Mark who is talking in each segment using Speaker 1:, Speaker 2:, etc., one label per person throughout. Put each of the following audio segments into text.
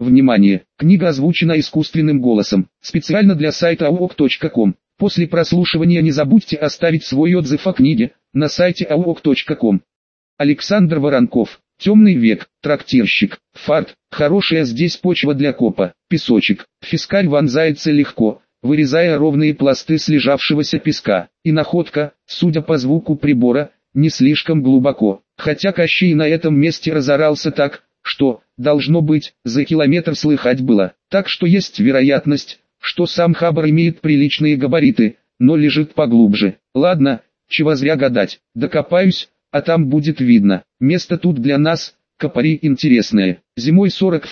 Speaker 1: Внимание! Книга озвучена искусственным голосом, специально для сайта aok.com. После прослушивания не забудьте оставить свой отзыв о книге на сайте aok.com. Александр Воронков. Темный век, трактирщик, фарт, хорошая здесь почва для копа, песочек. Фискарь вонзается легко, вырезая ровные пласты слежавшегося песка. И находка, судя по звуку прибора, не слишком глубоко. Хотя Кощей на этом месте разорался так, что, должно быть, за километр слыхать было. Так что есть вероятность, что сам Хабар имеет приличные габариты, но лежит поглубже. Ладно, чего зря гадать, докопаюсь, а там будет видно. Место тут для нас, копари, интересное. Зимой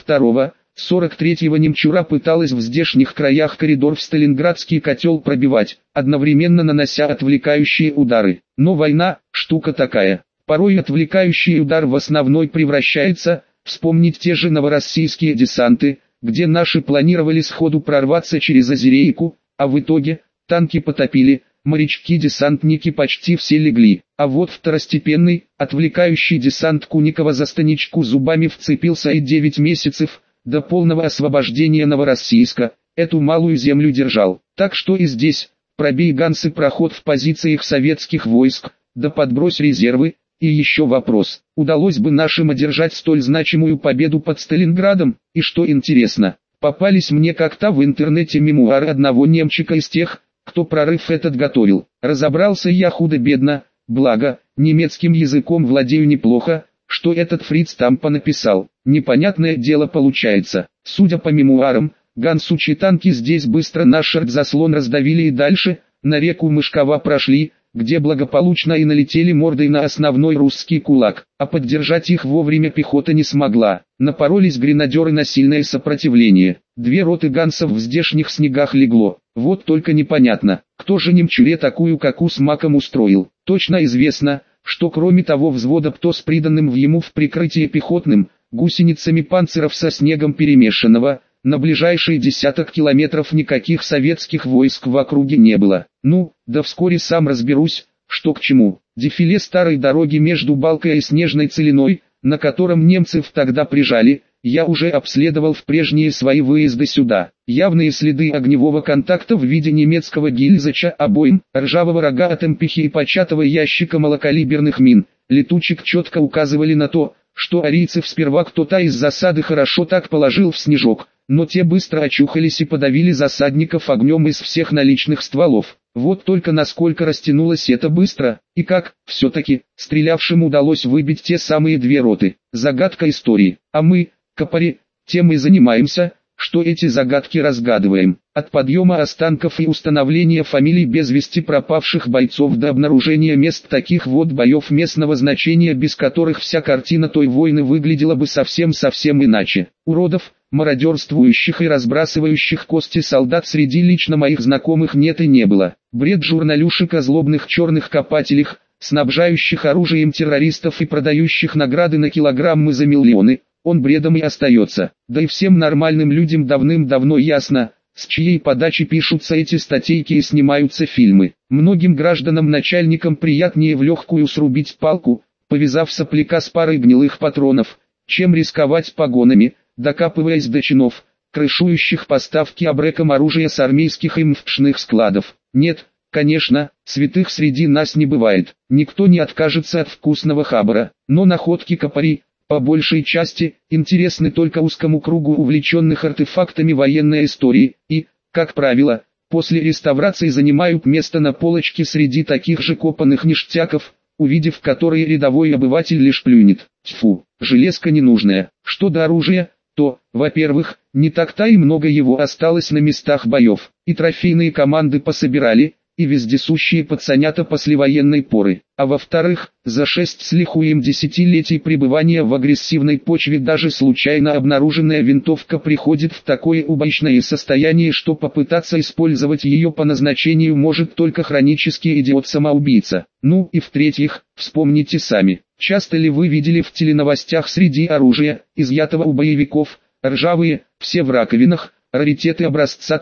Speaker 1: 42-43 немчура пыталась в здешних краях коридор в Сталинградский котел пробивать, одновременно нанося отвлекающие удары. Но война, штука такая. Порой отвлекающий удар в основной превращается, вспомнить те же новороссийские десанты, где наши планировали сходу прорваться через Озерейку, а в итоге, танки потопили, морячки-десантники почти все легли. А вот второстепенный, отвлекающий десант Куникова за станичку зубами вцепился и 9 месяцев, до полного освобождения Новороссийска, эту малую землю держал. Так что и здесь, пробей гансы проход в позициях советских войск, да подбрось резервы. И еще вопрос, удалось бы нашим одержать столь значимую победу под Сталинградом? И что интересно, попались мне как-то в интернете мемуары одного немчика из тех, кто прорыв этот готовил. Разобрался я худо-бедно, благо, немецким языком владею неплохо, что этот фриц там понаписал. Непонятное дело получается. Судя по мемуарам, гансучи танки здесь быстро наш артзаслон раздавили и дальше, на реку Мышкова прошли, где благополучно и налетели мордой на основной русский кулак, а поддержать их вовремя пехота не смогла. Напоролись гренадеры на сильное сопротивление. 2 роты гансов в здешних снегах легло. Вот только непонятно, кто же немчуре такую каку с маком устроил. Точно известно, что кроме того взвода ПТО с приданным в ему в прикрытие пехотным, гусеницами панциров со снегом перемешанного, на ближайшие десяток километров никаких советских войск в округе не было. Ну, да вскоре сам разберусь, что к чему. Дефиле старой дороги между Балкой и Снежной Целиной, на котором немцев тогда прижали, я уже обследовал в прежние свои выезды сюда. Явные следы огневого контакта в виде немецкого гильзача, обоим, ржавого рога от эмпихи и початого ящика малокалиберных мин, летучек четко указывали на то, что арийцев сперва кто-то из засады хорошо так положил в снежок, но те быстро очухались и подавили засадников огнем из всех наличных стволов. Вот только насколько растянулось это быстро, и как, все-таки, стрелявшим удалось выбить те самые 2 роты. Загадка истории. А мы, копари, тем и занимаемся, что эти загадки разгадываем. От подъема останков и установления фамилий без вести пропавших бойцов до обнаружения мест таких вот боев местного значения, без которых вся картина той войны выглядела бы совсем иначе. Уродов, мародерствующих и разбрасывающих кости солдат среди лично моих знакомых нет и не было. Бред журналюшек о злобных черных копателях, снабжающих оружием террористов и продающих награды на килограммы за миллионы, он бредом и остается. Да и всем нормальным людям давным-давно ясно, с чьей подачи пишутся эти статейки и снимаются фильмы. Многим гражданам-начальникам приятнее в легкую срубить палку, повязав сопляка с парой гнилых патронов, чем рисковать погонами, докапываясь до чинов, крышующих поставки абреком оружия с армейских и МФПшных складов. Нет, конечно, святых среди нас не бывает, никто не откажется от вкусного хабара, но находки копари, по большей части, интересны только узкому кругу увлеченных артефактами военной истории, и, как правило, после реставрации занимают место на полочке среди таких же копанных ништяков, увидев которые рядовой обыватель лишь плюнет. Тьфу, железка ненужная. Что до оружия, то, во-первых, не так-то и много его осталось на местах боев, и трофейные команды пособирали, и вездесущие пацанята послевоенной поры. А во-вторых, за 6 с лихуем десятилетий пребывания в агрессивной почве даже случайно обнаруженная винтовка приходит в такое убойное состояние, что попытаться использовать ее по назначению может только хронический идиот-самоубийца. Ну и в-третьих, вспомните сами, часто ли вы видели в теленовостях среди оружия, изъятого у боевиков, ржавые, все в раковинах, раритеты образца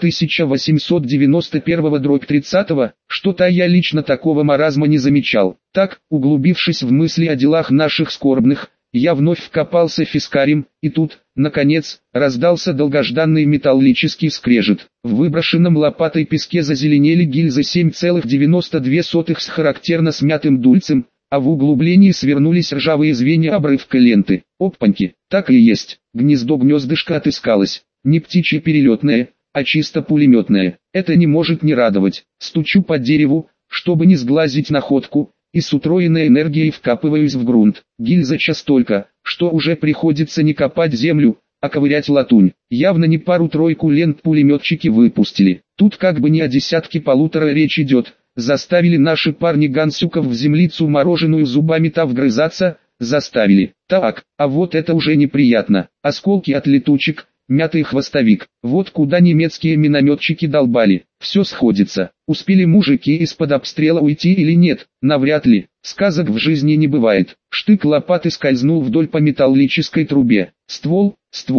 Speaker 1: 1891-30, что-то я лично такого маразма не замечал. Так, углубившись в мысли о делах наших скорбных, я вновь вкопался фискарем, и тут, Наконец, раздался долгожданный металлический скрежет. В выброшенном лопатой песке зазеленели гильзы 7,92 с характерно смятым дульцем, а в углублении свернулись ржавые звенья обрывка ленты. Опаньки, так и есть, гнездышко отыскалось, не птичье перелетное, а чисто пулеметное. Это не может не радовать. Стучу по дереву, чтобы не сглазить находку, и с утроенной энергией вкапываюсь в грунт. Гильза час только, что уже приходится не копать землю, а ковырять латунь. Явно не пару-тройку лент пулеметчики выпустили. Тут как бы не о десятке полутора речь идет. Заставили наши парни гансюков в землицу мороженую зубами-то вгрызаться, заставили. Так, а вот это уже неприятно. Осколки от летучек, мятый хвостовик. Вот куда немецкие минометчики долбали. Все сходится. Успели мужики из-под обстрела уйти или нет? Навряд ли. Сказок в жизни не бывает. Штык лопаты скользнул вдоль по металлической трубе. Ствол,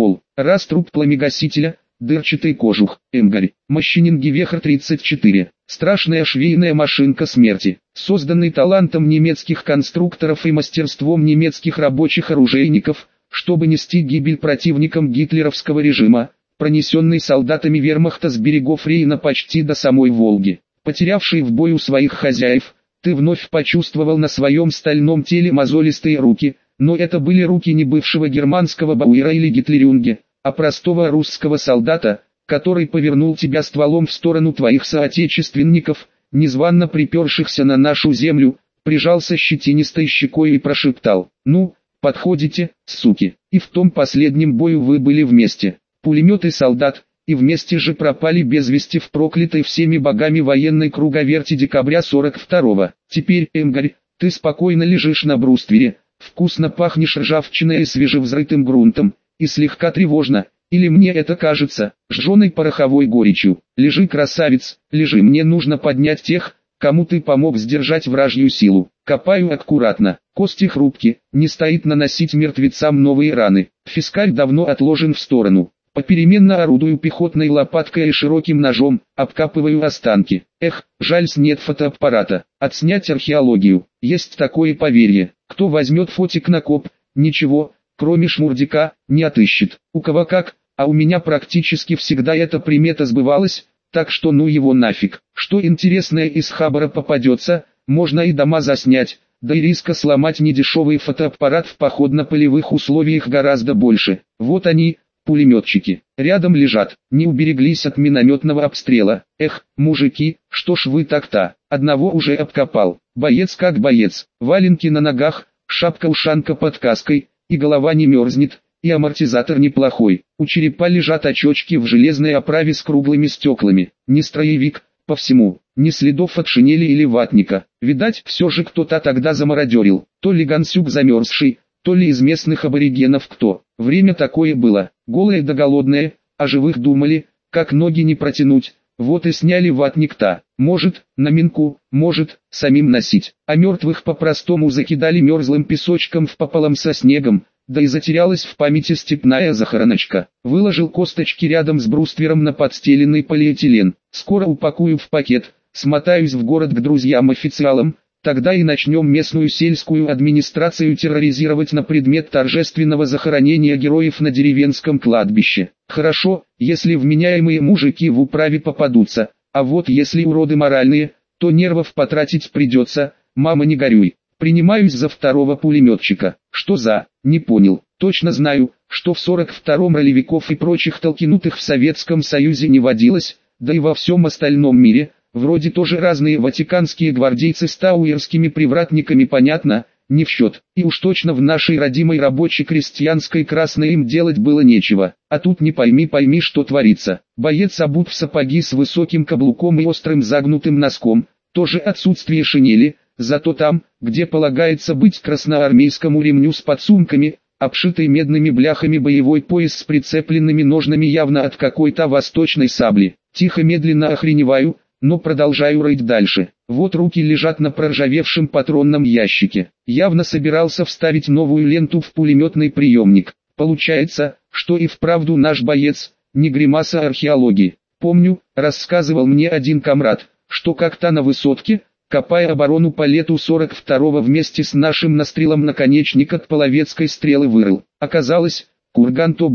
Speaker 1: раз труп пламегасителя, дырчатый кожух, Эмгарь, Мощенин Гевехр 34. Страшная швейная машинка смерти, созданный талантом немецких конструкторов и мастерством немецких рабочих-оружейников, чтобы нести гибель противникам гитлеровского режима, пронесенный солдатами вермахта с берегов Рейна почти до самой Волги. Потерявший в бою своих хозяев, ты вновь почувствовал на своем стальном теле мозолистые руки, но это были руки не бывшего германского Бауэра или Гитлерюнге, а простого русского солдата, который повернул тебя стволом в сторону твоих соотечественников, незванно припершихся на нашу землю, прижался щетинистой щекой и прошептал: «Ну, подходите, суки». И в том последнем бою вы были вместе, пулемет и солдат, и вместе же пропали без вести в проклятой всеми богами военной круговерти декабря 42-го. Теперь, Эмгарь, ты спокойно лежишь на бруствере, вкусно пахнешь ржавчиной и свежевзрытым грунтом, и слегка тревожно, или мне это кажется, жженой пороховой горечью. Лежи, красавец, лежи, мне нужно поднять тех, кому ты помог сдержать вражью силу. Копаю аккуратно, кости хрупки, не стоит наносить мертвецам новые раны. Фискаль давно отложен в сторону. Попеременно орудую пехотной лопаткой и широким ножом, обкапываю останки. Эх, жаль, нет фотоаппарата. Отснять археологию. Есть такое поверье. Кто возьмет фотик на коп, ничего, кроме шмурдяка, не отыщет. У кого как, а у меня практически всегда эта примета сбывалась, так что ну его нафиг. Что интересное из хабара попадется, можно и дома заснять, да и риска сломать недешевый фотоаппарат в походно-полевых условиях гораздо больше. Вот они, пулеметчики, рядом лежат, не убереглись от минометного обстрела. Эх, мужики, что ж вы так-то, одного уже обкопал. Боец как боец, валенки на ногах, шапка-ушанка под каской, и голова не мерзнет, и амортизатор неплохой. У черепа лежат очечки в железной оправе с круглыми стеклами. Не строевик, по всему, ни следов от шинели или ватника. Видать, все же кто-то тогда замародерил. То ли гансюк замерзший, то ли из местных аборигенов кто. Время такое было, голое да голодное, о живых думали, как ноги не протянуть. Вот и сняли ватник-то. Может, на минку, может, самим носить. А мертвых по-простому закидали мерзлым песочком впополам со снегом, да и затерялась в памяти степная захороночка. Выложил косточки рядом с бруствером на подстеленный полиэтилен. Скоро упакую в пакет, смотаюсь в город к друзьям-официалам, тогда и начнем местную сельскую администрацию терроризировать на предмет торжественного захоронения героев на деревенском кладбище. Хорошо, если вменяемые мужики в управе попадутся, а вот если уроды моральные, то нервов потратить придется, мама не горюй. Принимаюсь за второго пулеметчика. Что за? Не понял. Точно знаю, что в 42-м ролевиков и прочих толкинутых в Советском Союзе не водилось, да и во всем остальном мире, вроде тоже разные ватиканские гвардейцы с тауэрскими привратниками, понятно, не в счет. И уж точно в нашей родимой рабоче-крестьянской красной им делать было нечего. А тут не пойми что творится. Боец обут в сапоги с высоким каблуком и острым загнутым носком, тоже отсутствие шинели. Зато там, где полагается быть красноармейскому ремню с подсумками, обшитый медными бляхами боевой пояс с прицепленными ножнами явно от какой-то восточной сабли. Тихо медленно охреневаю, но продолжаю рыть дальше. Вот руки лежат на проржавевшем патронном ящике. Явно собирался вставить новую ленту в пулеметный приемник. Получается, что и вправду наш боец, не гримаса археологии. Помню, рассказывал мне один комрад, что как-то на высотке, копая оборону по лету 42-го вместе с нашим настрелом наконечник от половецкой стрелы вырыл. Оказалось, курган то был,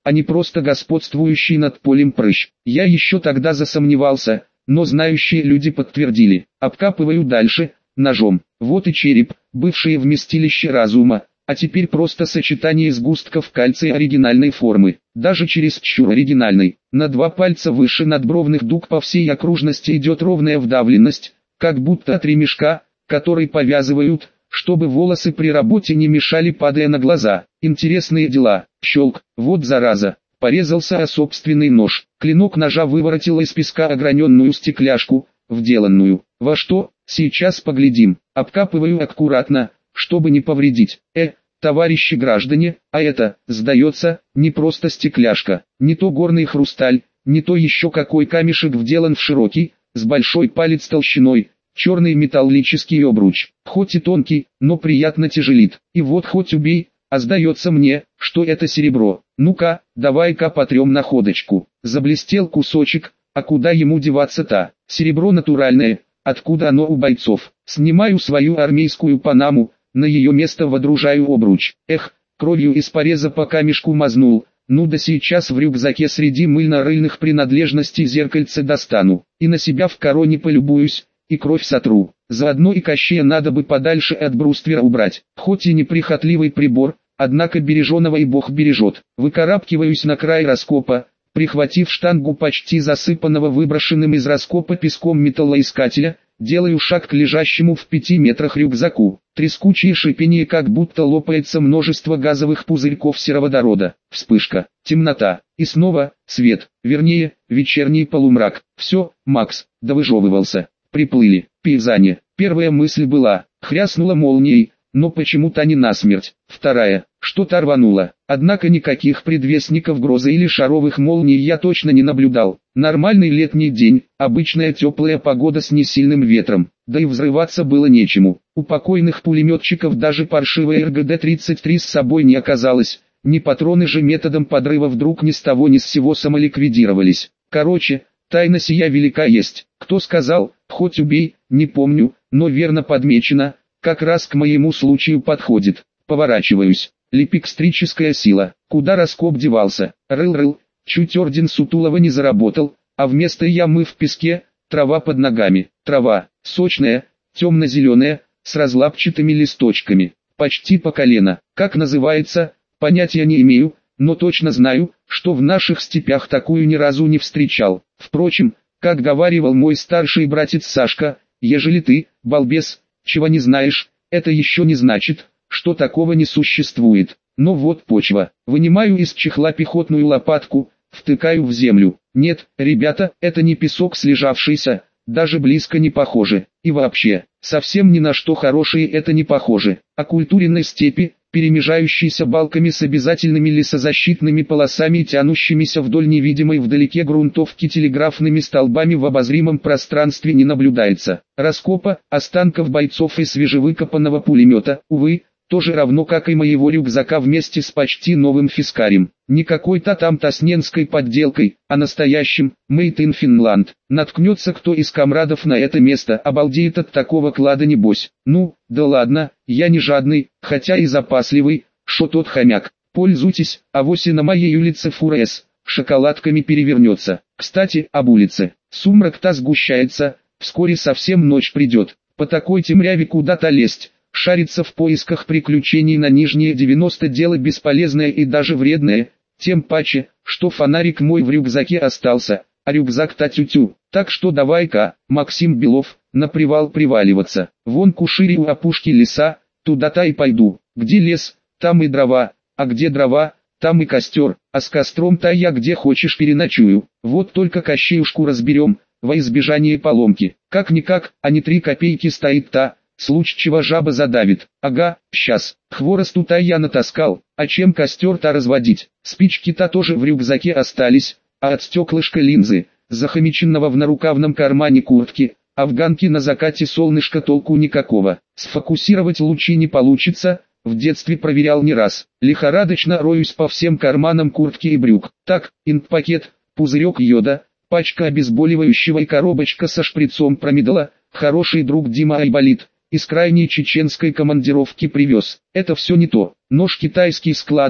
Speaker 1: а не просто господствующий над полем прыщ. Я еще тогда засомневался, но знающие люди подтвердили. Обкапываю дальше, ножом. Вот и череп, бывшее вместилище разума, а теперь просто сочетание сгустков кальция оригинальной формы, даже чересчур оригинальной. На 2 пальца выше надбровных дуг по всей окружности идет ровная вдавленность, как будто от ремешка, который повязывают, чтобы волосы при работе не мешали, падая на глаза. Интересные дела. Щелк, вот зараза. Порезался о собственный нож. Клинок ножа выворотил из песка ограненную стекляшку, вделанную. Во что? Сейчас поглядим. Обкапываю аккуратно, чтобы не повредить. Товарищи граждане, а это, сдается, не просто стекляшка. Не то горный хрусталь, не то еще какой камешек вделан в широкий, с большой палец толщиной, черный металлический обруч. Хоть и тонкий, но приятно тяжелит. И вот хоть убей, а сдается мне, что это серебро. Ну-ка, давай-ка потрем находочку. Заблестел кусочек, а куда ему деваться-то? Серебро натуральное, откуда оно у бойцов? Снимаю свою армейскую панаму, на ее место водружаю обруч. Кровью из пореза по камешку мазнул. Ну да сейчас в рюкзаке среди мыльно-рыльных принадлежностей зеркальце достану. И на себя в короне полюбуюсь, и кровь сотру. Заодно и Кощея надо бы подальше от бруствера убрать. Хоть и неприхотливый прибор, однако береженого и Бог бережет. Выкарабкиваюсь на край раскопа, прихватив штангу почти засыпанного выброшенным из раскопа песком металлоискателя, делаю шаг к лежащему в 5 метрах рюкзаку. Трескучее шипение, как будто лопается множество газовых пузырьков сероводорода. Вспышка, темнота, и снова свет, вернее, вечерний полумрак. Все, Макс, довыжевывался. Приплыли. Пейзане. Первая мысль была, хряснула молнией, но почему-то не насмерть. Вторая, что-то рвануло. Однако никаких предвестников грозы или шаровых молний я точно не наблюдал. Нормальный летний день, обычная теплая погода с несильным ветром, да и взрываться было нечему. У покойных пулеметчиков даже паршивая РГД-33 с собой не оказалось, ни патроны же методом подрыва вдруг ни с того ни с сего самоликвидировались. Короче, тайна сия велика есть. Кто сказал, хоть убей, не помню, но верно подмечено, как раз к моему случаю подходит. Поворачиваюсь. Лепекстрическая сила. Куда раскоп девался? Рыл-рыл. Чуть орден Сутулова не заработал, а вместо ямы в песке, трава под ногами. Трава, сочная, темно-зеленая, с разлапчатыми листочками. Почти по колено. Как называется, понятия не имею, но точно знаю, что в наших степях такую ни разу не встречал. Впрочем, как говаривал мой старший братец Сашка, ежели ты, балбес, чего не знаешь, это еще не значит, что такого не существует. Но вот почва. Вынимаю из чехла пехотную лопатку, втыкаю в землю. Нет, ребята, это не песок слежавшийся, даже близко не похоже. И вообще, совсем ни на что хорошее это не похоже. Окультуренной степи, перемежающейся балками с обязательными лесозащитными полосами и тянущимися вдоль невидимой вдалеке грунтовки телеграфными столбами в обозримом пространстве не наблюдается. Раскопа, останков бойцов и свежевыкопанного пулемета, увы, тоже равно как и моего рюкзака вместе с почти новым фискарем. Не какой-то там тасненской подделкой, а настоящим, made in Finland. Наткнется кто из комрадов на это место, обалдеет от такого клада небось. Ну, да ладно, я не жадный, хотя и запасливый, шо тот хомяк. Пользуйтесь, авось и на моей улице фура с шоколадками перевернется. Кстати, об улице. Сумрак-то сгущается, вскоре совсем ночь придет. По такой темряве куда-то лезть, шариться в поисках приключений на нижние 90 дело бесполезное и даже вредное, тем паче, что фонарик мой в рюкзаке остался, а рюкзак-то тю-тю. Так что давай-ка, Максим Белов, на привал приваливаться. Вон кушири у опушки леса, туда-то и пойду. Где лес, там и дрова, а где дрова, там и костер, а с костром-то я где хочешь переночую. Вот только Кощеюшку разберем, во избежание поломки. Как-никак, а не 3 копейки стоит-то. Случай чего жаба задавит. Ага, щас. Хворосту-то я натаскал, а чем костер-то разводить? Спички-то тоже в рюкзаке остались, а от стеклышка линзы, захомиченного в нарукавном кармане куртки, афганки на закате солнышка толку никакого. Сфокусировать лучи не получится, в детстве проверял не раз. Лихорадочно роюсь по всем карманам куртки и брюк. Так, инт-пакет, пузырек йода, пачка обезболивающего и коробочка со шприцом промедола, хороший друг Дима Айболит. Из крайней чеченской командировки привез. Это все не то. Нож китайский складный,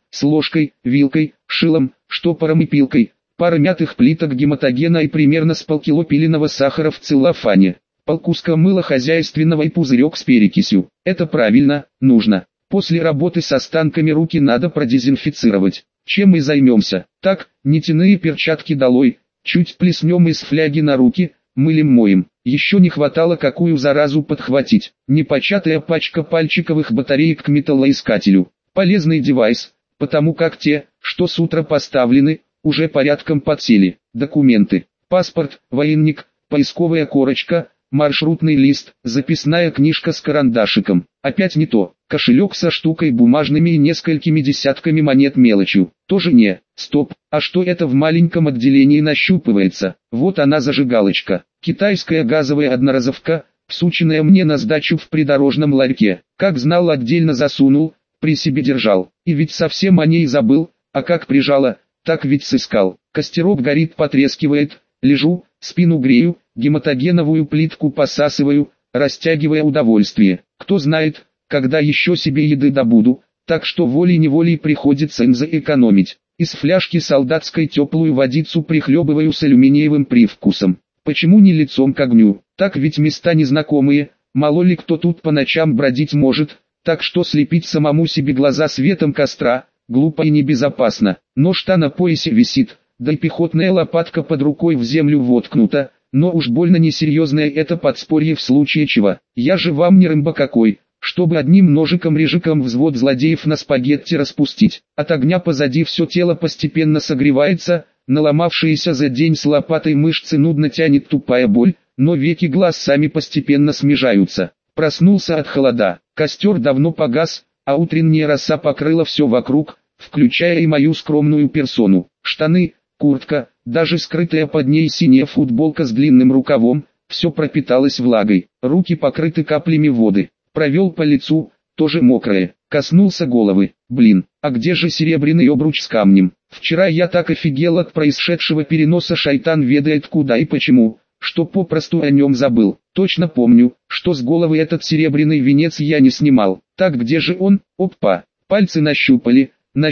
Speaker 1: с ложкой, вилкой, шилом, штопором и пилкой, пара мятых плиток гематогена и примерно с полкило пиленого сахара в целлофане, полкуска мыла хозяйственного и пузырек с перекисью. Это правильно, нужно. После работы с останками руки надо продезинфицировать. Чем мы займемся? Так, нитяные перчатки долой, чуть плеснем из фляги на руки, мылем-моем. Еще не хватало какую заразу подхватить. Непочатая пачка пальчиковых батареек к металлоискателю. Полезный девайс, потому как те, что с утра поставлены, уже порядком подсели. Документы. Паспорт, военник, поисковая корочка, маршрутный лист, записная книжка с карандашиком. Опять не то. Кошелек со штукой бумажными и несколькими десятками монет мелочью. Тоже не. Стоп, а что это в маленьком отделении нащупывается? Вот она зажигалочка. Китайская газовая одноразовка, всученная мне на сдачу в придорожном ларьке. Как знал, отдельно засунул, при себе держал. И ведь совсем о ней забыл, а как прижала, так ведь сыскал. Костерок горит, потрескивает, лежу, спину грею, гематогеновую плитку посасываю, растягивая удовольствие. Кто знает, когда еще себе еды добуду, так что волей-неволей приходится им заэкономить. Из фляжки солдатской теплую водицу прихлебываю с алюминиевым привкусом. Почему не лицом к огню? Так ведь места незнакомые, мало ли кто тут по ночам бродить может, так что слепить самому себе глаза светом костра, глупо и небезопасно. Нож-то на поясе висит, да и пехотная лопатка под рукой в землю воткнута, но уж больно несерьезное это подспорье в случае чего. Я же вам не Рэмбо какой, чтобы одним ножиком-режиком взвод злодеев на спагетти распустить. От огня позади все тело постепенно согревается, наломавшиеся за день с лопатой мышцы нудно тянет тупая боль, но веки глаз сами постепенно смежаются. Проснулся от холода, костер давно погас, а утренняя роса покрыла все вокруг, включая и мою скромную персону. Штаны, куртка, даже скрытая под ней синяя футболка с длинным рукавом, все пропиталось влагой. Руки покрыты каплями воды. Провел по лицу, тоже мокрое. Коснулся головы. Блин, а где же серебряный обруч с камнем? Вчера я так офигел от происшедшего переноса, шайтан ведает куда и почему, что попросту о нем забыл. Точно помню, что с головы этот серебряный венец я не снимал. Так где же он? Опа! Пальцы нащупали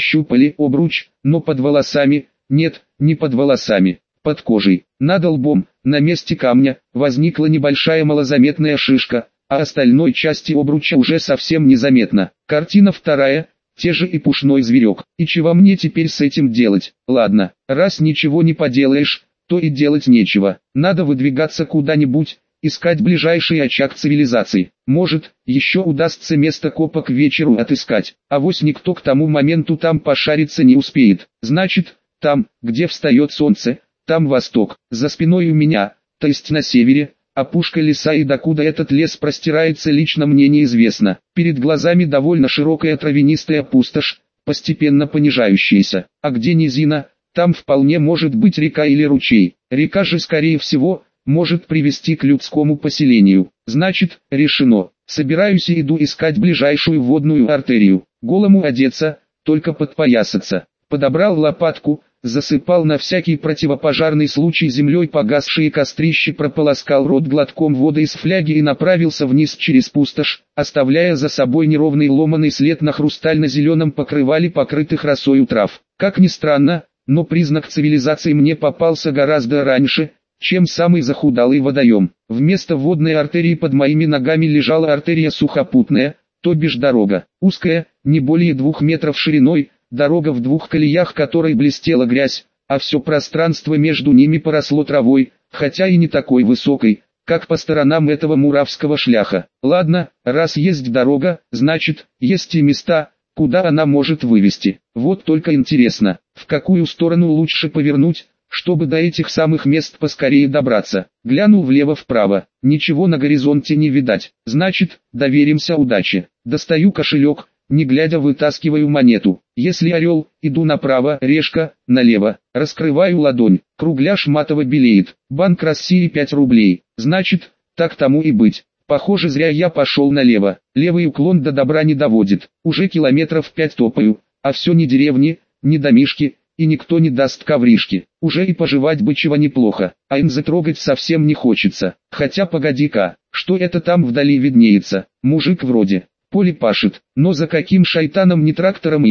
Speaker 1: обруч, но под волосами, нет, не под волосами, под кожей. Над лбом, на месте камня, возникла небольшая малозаметная шишка, а остальной части обруча уже совсем незаметно. Картина вторая, те же и пушной зверек. И чего мне теперь с этим делать? Ладно, раз ничего не поделаешь, то и делать нечего. Надо выдвигаться куда-нибудь, искать ближайший очаг цивилизации. Может, еще удастся место копа к вечеру отыскать. Авось никто к тому моменту там пошариться не успеет. Значит, там, где встает солнце, там восток. За спиной у меня, то есть на севере, опушка леса, и докуда этот лес простирается лично мне неизвестно. Перед глазами довольно широкая травянистая пустошь, постепенно понижающаяся. А где низина, там вполне может быть река или ручей. Река же, скорее всего, может привести к людскому поселению. Значит, решено. Собираюсь и иду искать ближайшую водную артерию. Голому одеться, только подпоясаться. Подобрал лопатку, засыпал на всякий противопожарный случай землей погасшие кострищи, прополоскал рот глотком воды из фляги и направился вниз через пустошь, оставляя за собой неровный ломаный след на хрустально-зеленом покрывале покрытых росою трав. Как ни странно, но признак цивилизации мне попался гораздо раньше, чем самый захудалый водоем. Вместо водной артерии под моими ногами лежала артерия сухопутная, то бишь дорога, узкая, не более 2 метров шириной, дорога в 2 колеях, которой блестела грязь, а все пространство между ними поросло травой, хотя и не такой высокой, как по сторонам этого муравского шляха. Ладно, раз есть дорога, значит, есть и места, куда она может вывести. Вот только интересно, в какую сторону лучше повернуть, чтобы до этих самых мест поскорее добраться. Глянул влево-вправо, ничего на горизонте не видать. Значит, доверимся удаче. Достаю кошелек, не глядя вытаскиваю монету. Если орел, иду направо, решка, налево. Раскрываю ладонь, кругляш матово белеет. Банк России 5 рублей. Значит, так тому и быть. Похоже, зря я пошел налево. Левый уклон до добра не доводит. Уже километров 5 топаю, а все ни деревни, ни домишки, и никто не даст ковришки. Уже и пожевать бы чего неплохо, а им затрогать совсем не хочется. Хотя погоди-ка, что это там вдали виднеется? Мужик вроде. Поле пашет, но за каким шайтаном, не трактором или,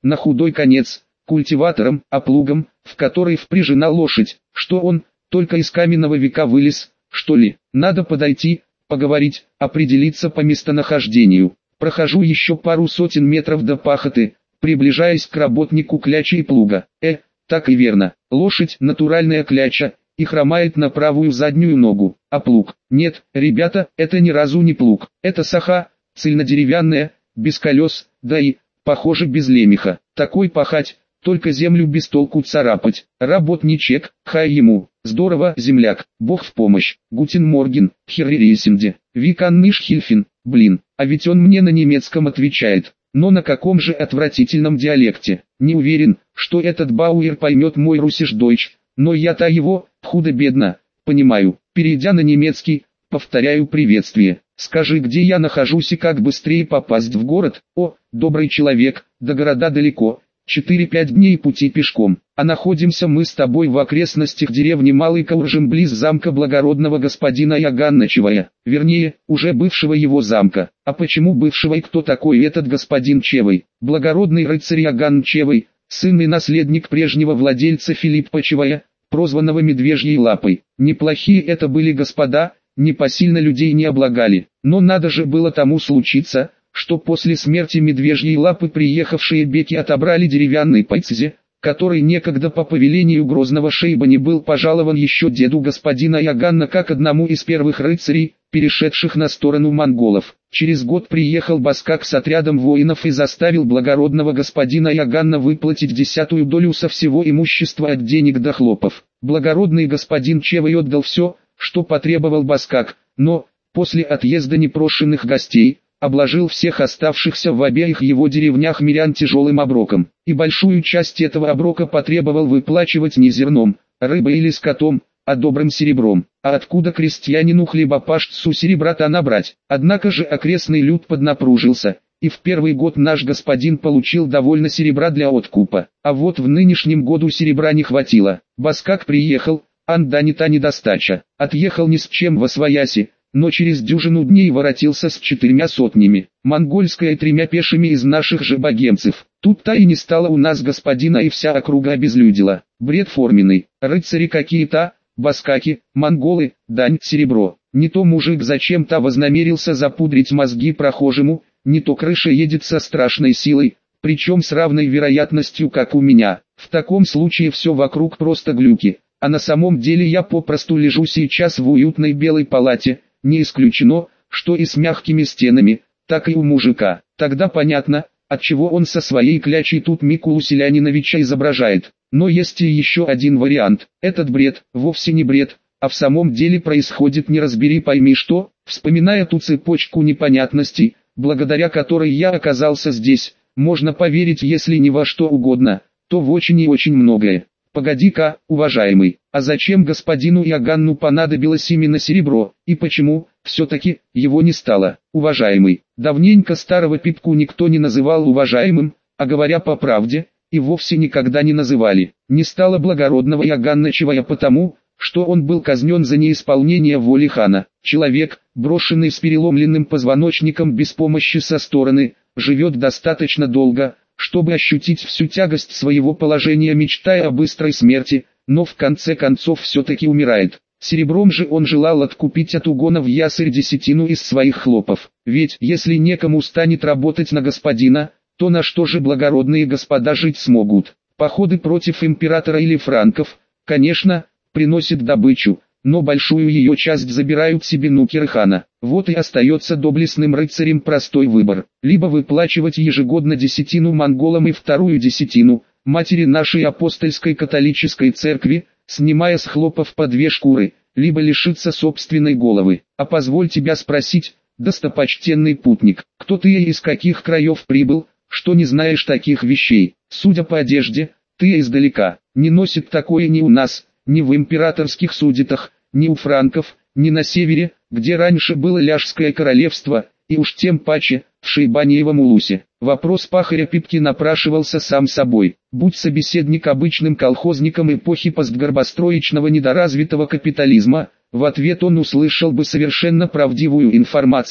Speaker 1: на худой конец, культиватором, а плугом, в который впряжена лошадь, что он, только из каменного века вылез, что ли. Надо подойти, поговорить, определиться по местонахождению. Прохожу еще пару сотен метров до пахоты, приближаясь к работнику клячи и плуга. Так и верно, лошадь натуральная кляча, и хромает на правую заднюю ногу, а плуг, нет, ребята, это ни разу не плуг, это саха, цельнодеревянная, без колес, да и, похоже, без лемеха. Такой пахать, только землю без толку царапать. Работничек, хай ему, здорово, земляк, бог в помощь. Гутен Морген, Херререйсенде, Виканныш Хильфин, блин, а ведь он мне на немецком отвечает. Но на каком же отвратительном диалекте. Не уверен, что этот Бауэр поймет мой русиш-дойч, но я-то его, худо-бедно, понимаю. Перейдя на немецкий, повторяю приветствие. Скажи, где я нахожусь и как быстрее попасть в город? О, добрый человек, до города далеко, 4-5 дней пути пешком. А находимся мы с тобой в окрестностях деревни Малый Кауржем близ замка благородного господина Иоганна Чевая, вернее, уже бывшего его замка. А почему бывшего и кто такой этот господин Чевай? Благородный рыцарь Иоганн Чевай, сын и наследник прежнего владельца Филиппа Чевая, прозванного Медвежьей Лапой. Неплохие это были господа, непосильно людей не облагали. Но надо же было тому случиться, что после смерти Медвежьей Лапы приехавшие беки отобрали деревянный пайцзе, который некогда по повелению грозного Шейбани был пожалован еще деду господина Иоганна как одному из первых рыцарей, перешедших на сторону монголов. Через год приехал Баскак с отрядом воинов и заставил благородного господина Иоганна выплатить 10-ю долю со всего имущества от денег до хлопов. Благородный господин Чевай отдал все, что потребовал Баскак, но, после отъезда непрошенных гостей, обложил всех оставшихся в обеих его деревнях мирян тяжелым оброком, и большую часть этого оброка потребовал выплачивать не зерном, рыбой или скотом, а добрым серебром. А откуда крестьянину хлебопашцу серебра-то набрать? Однако же окрестный люд поднапружился, и в первый год наш господин получил довольно серебра для откупа, а вот в нынешнем году серебра не хватило. Баскак приехал, анда не та недостача, отъехал ни с чем восвояси, но через дюжину дней воротился с 4 сотнями, монгольская 3 пешими из наших же богемцев. Тут-то и не стало у нас господина, и вся округа обезлюдила. Бред форменный, рыцари какие-то, баскаки, монголы, дань, серебро. Не то мужик зачем-то вознамерился запудрить мозги прохожему, не то крыша едет со страшной силой, причем с равной вероятностью как у меня. В таком случае все вокруг просто глюки, а на самом деле я попросту лежу сейчас в уютной белой палате. Не исключено, что и с мягкими стенами, так и у мужика. Тогда понятно, отчего он со своей клячей тут Микулу Селяниновича изображает. Но есть и еще один вариант. Этот бред, вовсе не бред, а в самом деле происходит не разбери пойми что. Вспоминая ту цепочку непонятностей, благодаря которой я оказался здесь, можно поверить если не во что угодно, то в очень и очень многое. Погоди-ка, уважаемый, а зачем господину Иоганну понадобилось именно серебро, и почему, все-таки, его не стало? Уважаемый, давненько старого Пипку никто не называл уважаемым, а говоря по правде, и вовсе никогда не называли. Не стало благородного Иоганна Чевая потому, что он был казнен за неисполнение воли хана. Человек, брошенный с переломленным позвоночником без помощи со стороны, живет достаточно долго, чтобы ощутить всю тягость своего положения, мечтая о быстрой смерти, но в конце концов все-таки умирает. Серебром же он желал откупить от угонов ясырь 10 из своих хлопов. Ведь если некому станет работать на господина, то на что же благородные господа жить смогут? Походы против императора или франков, конечно, приносят добычу, но большую ее часть забирают себе нукеры хана. Вот и остается доблестным рыцарем простой выбор: либо выплачивать ежегодно 10 монголам и 2 10 матери нашей апостольской католической церкви, снимая с хлопов по 2 шкуры, либо лишиться собственной головы. А позволь тебя спросить, достопочтенный путник, кто ты и из каких краев прибыл, что не знаешь таких вещей? Судя по одежде, ты издалека. Не носит такое ни у нас, ни в императорских судетах, ни у франков, ни на севере, где раньше было Ляжское королевство, и уж тем паче, в Шейбаниевом Улусе. Вопрос пахаря Пипки напрашивался сам собой. Будь собеседник обычным колхозником эпохи постгорбостроечного недоразвитого капитализма, в ответ он услышал бы совершенно правдивую информацию,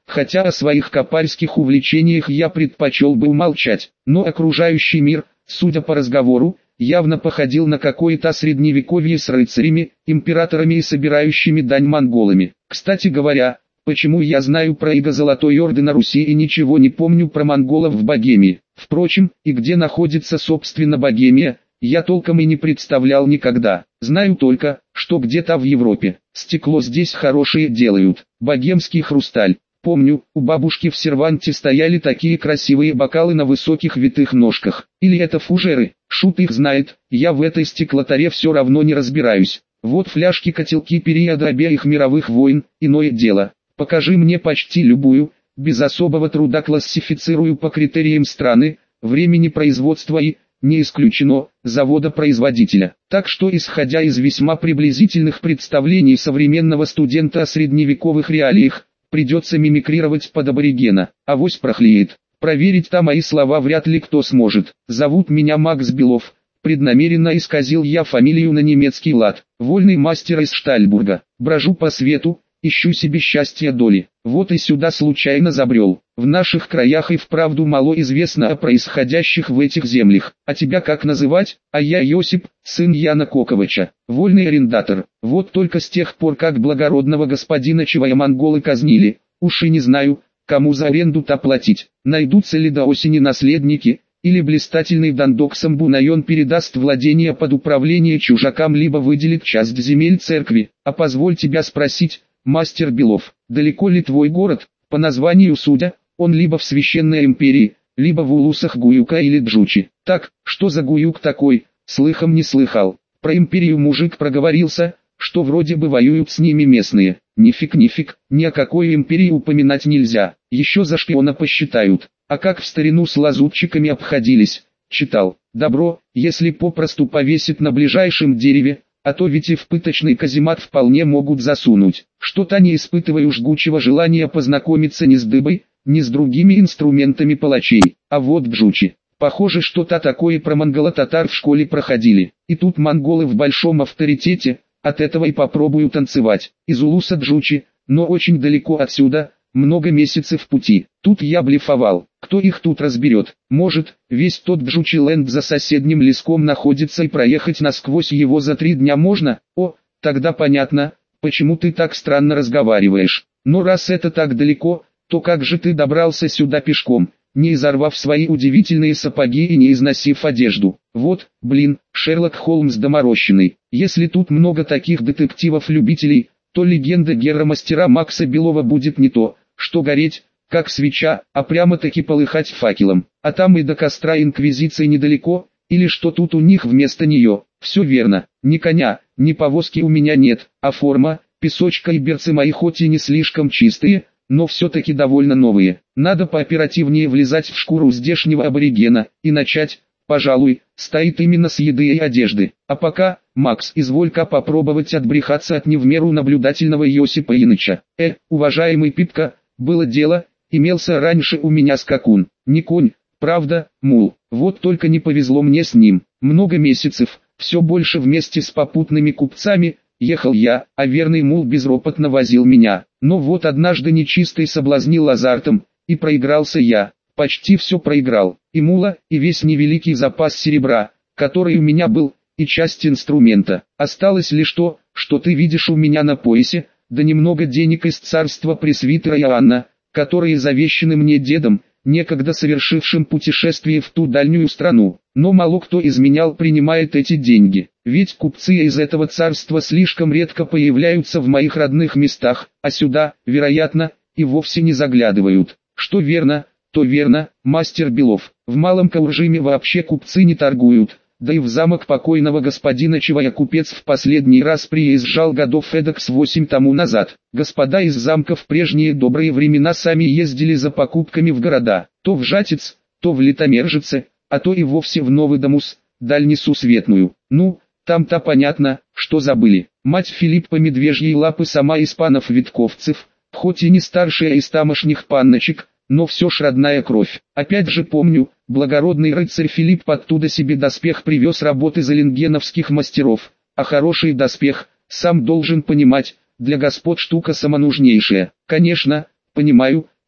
Speaker 1: хотя о своих копальских увлечениях я предпочел бы умолчать. Но окружающий мир, судя по разговору, явно походил на какое-то средневековье с рыцарями, императорами и собирающими дань монголами. Кстати говоря, почему я знаю про иго Золотой Орды на Руси и ничего не помню про монголов в Богемии? Впрочем, и где находится собственно Богемия, я толком и не представлял никогда. Знаю только, что где-то в Европе. Стекло здесь хорошее делают. Богемский хрусталь. Помню, у бабушки в серванте стояли такие красивые бокалы на высоких витых ножках. Или это фужеры, шут их знает, я в этой стеклотаре все равно не разбираюсь. Вот фляжки-котелки периода обеих мировых войн, иное дело. Покажи мне почти любую, без особого труда классифицирую по критериям страны, времени производства и, не исключено, завода-производителя. Так что, исходя из весьма приблизительных представлений современного студента о средневековых реалиях, придется мимикрировать под аборигена. Авось прохлеет. Проверить-то мои слова вряд ли кто сможет. Зовут меня Макс Белов. Преднамеренно исказил я фамилию на немецкий лад. Вольный мастер из Штальбурга. Брожу по свету, ищу себе счастья доли. Вот и сюда случайно забрел. В наших краях и вправду мало известно о происходящих в этих землях. А тебя как называть? А я Йосип, сын Яна Коковича, вольный арендатор. Вот только с тех пор, как благородного господина Чивая монголы казнили, уж и не знаю, кому за аренду-то платить. Найдутся ли до осени наследники, или блистательный Дандок Самбунайон передаст владение под управление чужакам, либо выделит часть земель церкви. А позволь тебя спросить, мастер Белов, далеко ли твой город? По названию судя, он либо в Священной империи, либо в улусах Гуюка или Джучи. Так, что за Гуюк такой, слыхом не слыхал. Про империю мужик проговорился, что вроде бы воюют с ними местные. Нифиг, ни о какой империи упоминать нельзя, еще за шпиона посчитают. А как в старину с лазутчиками обходились, читал. Добро, если попросту повесить на ближайшем дереве, а то ведь и в пыточный каземат вполне могут засунуть. Что-то не испытываю жгучего желания познакомиться ни с дыбой, ни с другими инструментами палачей. А вот Джучи. Похоже, что-то такое про монголо-татар в школе проходили. И тут монголы в большом авторитете, от этого и попробую танцевать. Из улуса Джучи, но очень далеко отсюда, много месяцев пути. Тут я блефовал. Кто их тут разберет? Может, весь тот Джучи-ленд за соседним леском находится и проехать насквозь его за 3 дня можно? О, тогда понятно, почему ты так странно разговариваешь. Но раз это так далеко, то как же ты добрался сюда пешком, не изорвав свои удивительные сапоги и не износив одежду? Вот, блин, Шерлок Холмс доморощенный. Если тут много таких детективов-любителей, то легенда героя-мастера Макса Белова будет не то, что гореть, как свеча, а прямо-таки полыхать факелом. А там и до костра инквизиции недалеко, или что тут у них вместо нее. Все верно, ни коня, ни повозки у меня нет, а форма, песочка и берцы мои хоть и не слишком чистые, но все-таки довольно новые. Надо пооперативнее влезать в шкуру здешнего аборигена, и начать, пожалуй, стоит именно с еды и одежды. А пока, Макс, изволь-ка попробовать отбрехаться от не в меру наблюдательного Йосипа Яныча. Уважаемый Пипка, было дело, имелся раньше у меня скакун, не конь, правда, мул. Вот только не повезло мне с ним. Много месяцев, все больше вместе с попутными купцами, ехал я, а верный мул безропотно возил меня. Но вот однажды нечистый соблазнил азартом, и проигрался я. Почти все проиграл, и мула, и весь невеликий запас серебра, который у меня был, и часть инструмента. Осталось лишь то, что ты видишь у меня на поясе, да немного денег из царства пресвитера Иоанна, которые завещаны мне дедом, некогда совершившим путешествие в ту дальнюю страну. Но мало кто из менял принимает эти деньги, ведь купцы из этого царства слишком редко появляются в моих родных местах, а сюда, вероятно, и вовсе не заглядывают. Что верно, то верно, мастер Белов. В Малом Кауржиме вообще купцы не торгуют. Да и в замок покойного господина Чивая купец в последний раз приезжал годов эдак с 8 тому назад. Господа из замка в прежние добрые времена сами ездили за покупками в города, то в Жатец, то в Литомержице, а то и вовсе в Новый Домус, Дальнесу Светную. Ну, там-то понятно, что забыли. Мать Филиппа Медвежьей Лапы сама из панов-витковцев, хоть и не старшая из тамошних панночек, но все ж родная кровь. Опять же помню, благородный рыцарь Филипп оттуда себе доспех привез работы золенгеновских мастеров, а хороший доспех, сам должен понимать, для господ штука самонужнейшая. Конечно, понимаю,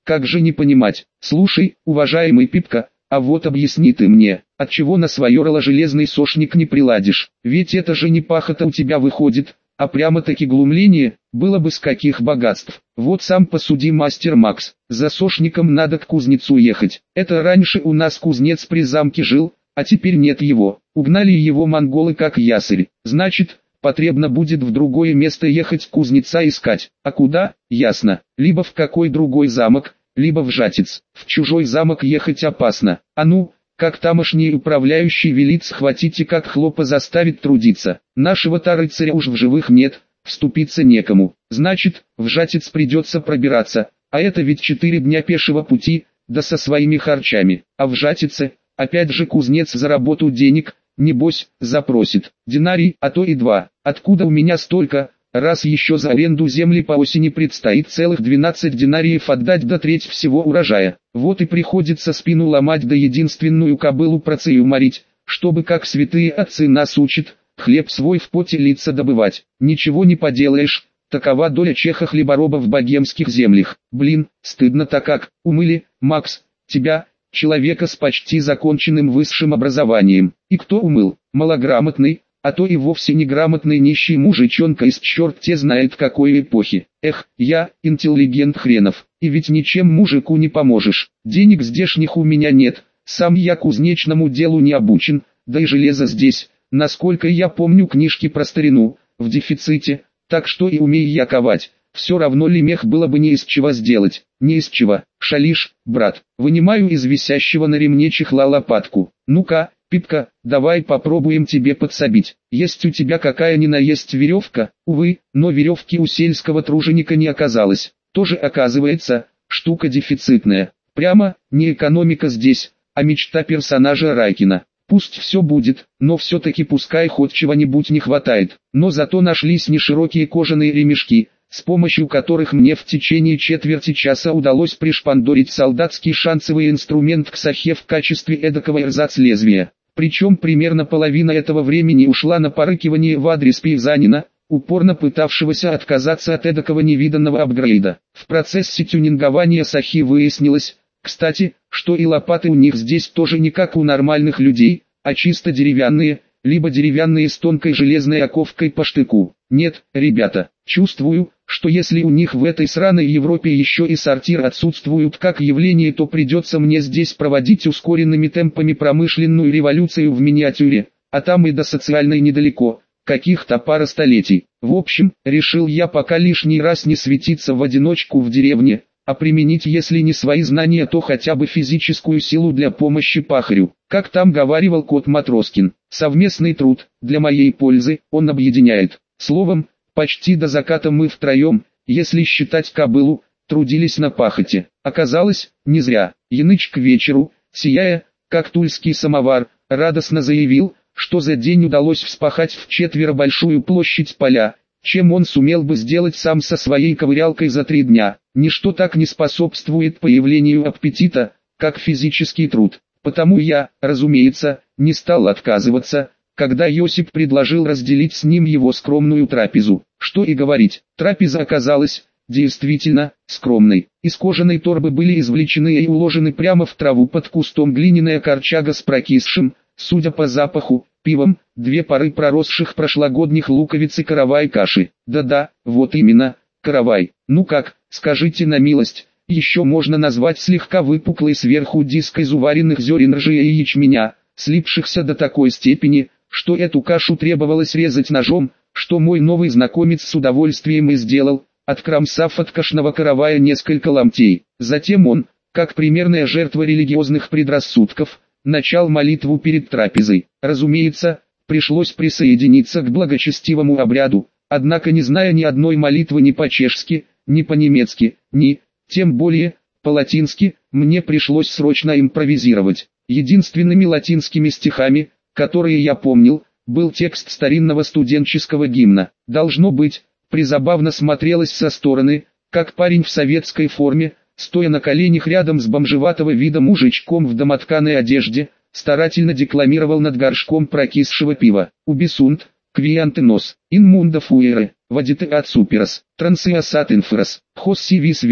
Speaker 1: как же не понимать? Слушай, уважаемый Пипка, а вот объясни ты мне, отчего на свое рыло железный сошник не приладишь? Ведь это же не пахота у тебя выходит, а прямо-таки глумление, было бы с каких богатств. Вот сам посуди, мастер Макс, за сошником надо к кузнецу ехать. Это раньше у нас кузнец при замке жил, а теперь нет его. Угнали его монголы как ясырь. Значит, потребно будет в другое место ехать кузнеца искать. А куда? Ясно. Либо в какой другой замок, либо в Жатец. В чужой замок ехать опасно. А ну, как тамошний управляющий велит, схватить и как хлопа заставит трудиться. Нашего-то рыцаря уж в живых нет, вступиться некому. Значит, в Жатец придется пробираться, а это ведь 4 дня пешего пути, да со своими харчами. А в Жатице, опять же кузнец за работу денег, небось, запросит. Динарий, а то и 2. Откуда у меня столько? Раз еще за аренду земли по осени предстоит целых 12 динариев отдать до треть всего урожая. Вот и приходится спину ломать да единственную кобылу процею морить, чтобы как святые отцы нас учат, хлеб свой в поте лица добывать. Ничего не поделаешь, такова доля чеха-хлебороба в богемских землях. Блин, стыдно-то как, умыли, Макс, тебя, человека с почти законченным высшим образованием. И кто умыл? Малограмотный, а то и вовсе неграмотный нищий мужичонка из черт те знает какой эпохи. Эх, я, интеллигент хренов, и ведь ничем мужику не поможешь. Денег здешних у меня нет, сам я кузнечному делу не обучен, да и железо здесь, насколько я помню книжки про старину, в дефиците, так что и умею я ковать. Все равно ли мех было бы не из чего сделать, не из чего. Шалишь, брат, вынимаю из висящего на ремне чехла лопатку. Ну-ка, Пипка, давай попробуем тебе подсобить. Есть у тебя какая ни на есть веревка? Увы, но веревки у сельского труженика не оказалось. Тоже оказывается, штука дефицитная. Прямо, не экономика здесь, а мечта персонажа Райкина. Пусть все будет, но все-таки пускай хоть чего-нибудь не хватает. Но зато нашлись неширокие кожаные ремешки, с помощью которых мне в течение четверти часа удалось пришпандорить солдатский шансовый инструмент к сахе в качестве эдакого эрзац-лезвия. Причем примерно половина этого времени ушла на порыкивание в адрес пейзанина, упорно пытавшегося отказаться от эдакого невиданного апгрейда. В процессе тюнингования сахи выяснилось, кстати, что и лопаты у них здесь тоже не как у нормальных людей, а чисто деревянные, либо деревянные с тонкой железной оковкой по штыку. Нет, ребята, чувствую, что если у них в этой сраной Европе еще и сортир отсутствуют как явление, то придется мне здесь проводить ускоренными темпами промышленную революцию в миниатюре, а там и до социальной недалеко, каких-то пара столетий. В общем, решил я пока лишний раз не светиться в одиночку в деревне, а применить если не свои знания, то хотя бы физическую силу для помощи пахарю. Как там говаривал кот Матроскин, совместный труд, для моей пользы, он объединяет. Словом, почти до заката мы втроем, если считать кобылу, трудились на пахоте. Оказалось, не зря. Яныч к вечеру, сияя, как тульский самовар, радостно заявил, что за день удалось вспахать вчетверо большую площадь поля, чем он сумел бы сделать сам со своей ковырялкой за 3 дня. Ничто так не способствует появлению аппетита, как физический труд. Потому я, разумеется, не стал отказываться, когда Йосип предложил разделить с ним его скромную трапезу. Что и говорить, трапеза оказалась, действительно, скромной. Из кожаной торбы были извлечены и уложены прямо в траву под кустом глиняная корчага с прокисшим, судя по запаху, пивом, 2 пары проросших прошлогодних луковиц и каравай каши. Да-да, вот именно, каравай. Ну как, скажите на милость, еще можно назвать слегка выпуклый сверху диск из уваренных зерен ржи и ячменя, слипшихся до такой степени, что эту кашу требовалось резать ножом, что мой новый знакомец с удовольствием и сделал, откромсав от кашного каравая несколько ломтей. Затем он, как примерная жертва религиозных предрассудков, начал молитву перед трапезой. Разумеется, пришлось присоединиться к благочестивому обряду, однако не зная ни одной молитвы ни по-чешски, ни по-немецки, ни, тем более, по-латински, мне пришлось срочно импровизировать. Единственными латинскими стихами, которые я помнил, был текст старинного студенческого гимна. Должно быть, призабавно смотрелось со стороны, как парень в советской форме, стоя на коленях рядом с бомжеватого вида мужичком в домотканой одежде, старательно декламировал над горшком прокисшего пива. «Убисунт, квиантенос, ин мунда фуэре, вадите ад суперос, трансиасат инферос, хосси вис видере».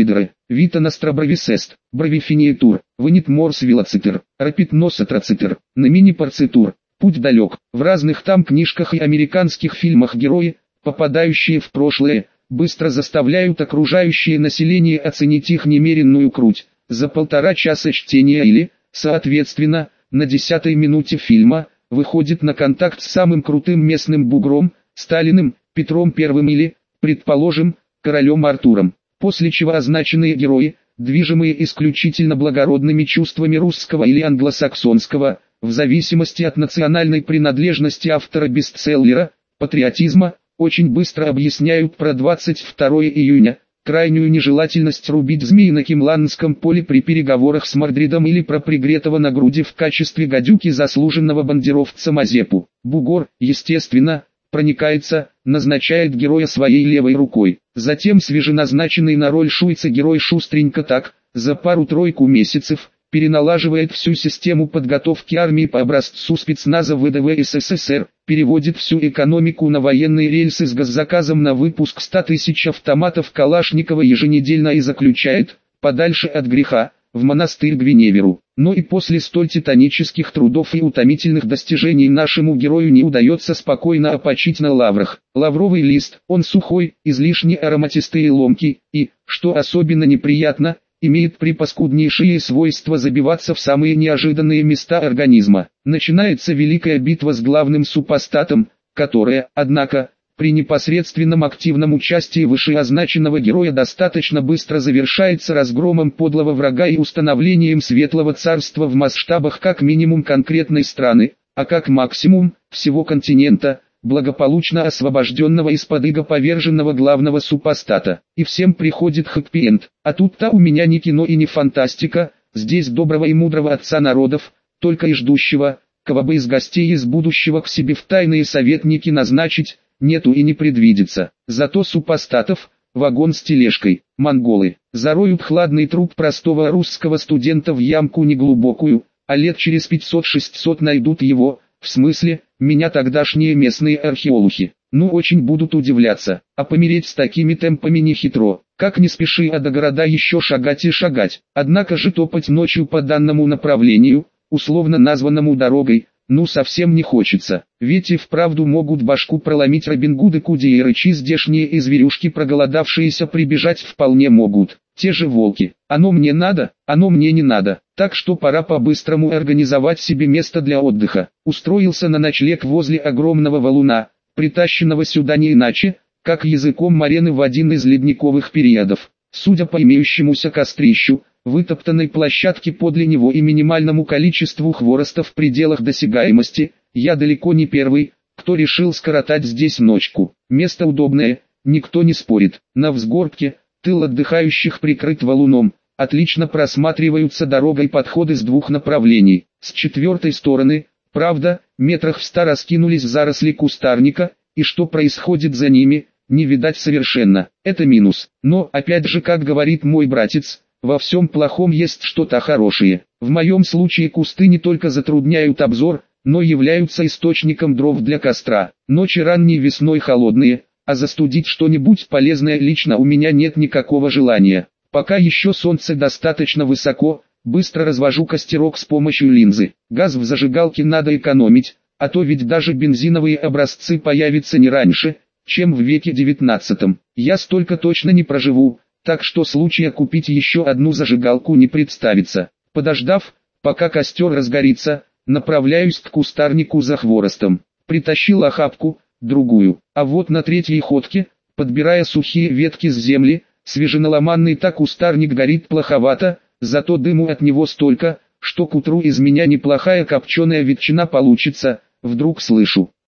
Speaker 1: Vita nostra brevis est, brevi finietur, venit mors velociter, rapid nos atrociter, nemini парцитур. Путь далек. В разных там книжках и американских фильмах герои, попадающие в прошлое, быстро заставляют окружающее население оценить их немеренную круть. За 1,5 часа чтения или, соответственно, на 10-й минуте фильма, выходит на контакт с самым крутым местным бугром, Сталиным, Петром I или, предположим, королем Артуром. После чего означенные герои, движимые исключительно благородными чувствами русского или англосаксонского, в зависимости от национальной принадлежности автора бестселлера, патриотизма, очень быстро объясняют про 22 июня, крайнюю нежелательность рубить змеи на Кимландском поле при переговорах с Мордридом или про пригретого на груди в качестве гадюки заслуженного бандеровца Мазепу. Бугор, естественно, проникается, назначает героя своей левой рукой. Затем свеженазначенный на роль Шуйца герой шустренько так, за пару-тройку месяцев, переналаживает всю систему подготовки армии по образцу спецназа ВДВ СССР, переводит всю экономику на военные рельсы с госзаказом на выпуск 100 тысяч автоматов Калашникова еженедельно и заключает, подальше от греха, в монастырь Гвиневеру. Но и после столь титанических трудов и утомительных достижений нашему герою не удается спокойно опочить на лаврах. Лавровый лист, он сухой, излишне ароматистый и ломкий, и, что особенно неприятно, имеет припаскуднейшие свойства забиваться в самые неожиданные места организма. Начинается великая битва с главным супостатом, которая, однако, при непосредственном активном участии вышеозначенного героя достаточно быстро завершается разгромом подлого врага и установлением светлого царства в масштабах как минимум конкретной страны, а как максимум всего континента, благополучно освобожденного из-под иго поверженного главного супостата. И всем приходит хэппи-энд. А тут-то у меня не кино и не фантастика, здесь доброго и мудрого отца народов, только и ждущего, кого бы из гостей из будущего к себе в тайные советники назначить, нету и не предвидится. Зато супостатов, вагон с тележкой, монголы, зароют хладный труп простого русского студента в ямку неглубокую, а лет через 500-600 найдут его, в смысле, меня тогдашние местные археологи. Ну очень будут удивляться, а помереть с такими темпами не хитро. Как не спеши, а до города еще шагать и шагать. Однако же топать ночью по данному направлению, условно названному дорогой, ну совсем не хочется. Ведь и вправду могут башку проломить Робин Гуды, кудеерычи здешние и зверюшки проголодавшиеся прибежать вполне могут. Те же волки. Оно мне надо, оно мне не надо. Так что пора по-быстрому организовать себе место для отдыха. Устроился на ночлег возле огромного валуна, притащенного сюда не иначе, как языком Марены в один из ледниковых периодов. Судя по имеющемуся кострищу, вытоптанной площадке подле него и минимальному количеству хвороста в пределах досягаемости, я далеко не первый, кто решил скоротать здесь ночку. Место удобное, никто не спорит. На взгорке, тыл отдыхающих прикрыт валуном, отлично просматриваются дорога и подходы с двух направлений. С четвертой стороны, правда, метрах в 100 раскинулись заросли кустарника, и что происходит за ними, не видать совершенно. Это минус. Но, опять же, как говорит мой братец, во всем плохом есть что-то хорошее. В моем случае кусты не только затрудняют обзор, но являются источником дров для костра. Ночи ранней весной холодные, а застудить что-нибудь полезное лично у меня нет никакого желания. Пока еще солнце достаточно высоко, быстро развожу костерок с помощью линзы. Газ в зажигалке надо экономить, а то ведь даже бензиновые образцы появятся не раньше, чем в веке 19. Я столько точно не проживу, так что случая купить еще одну зажигалку не представится. Подождав, пока костер разгорится, направляюсь к кустарнику за хворостом. Притащил охапку, другую. А вот на третьей ходке, подбирая сухие ветки с земли, свеженаломанный-то кустарник горит плоховато, зато дыму от него столько, что к утру из меня неплохая копченая ветчина получится. Вдруг слышу: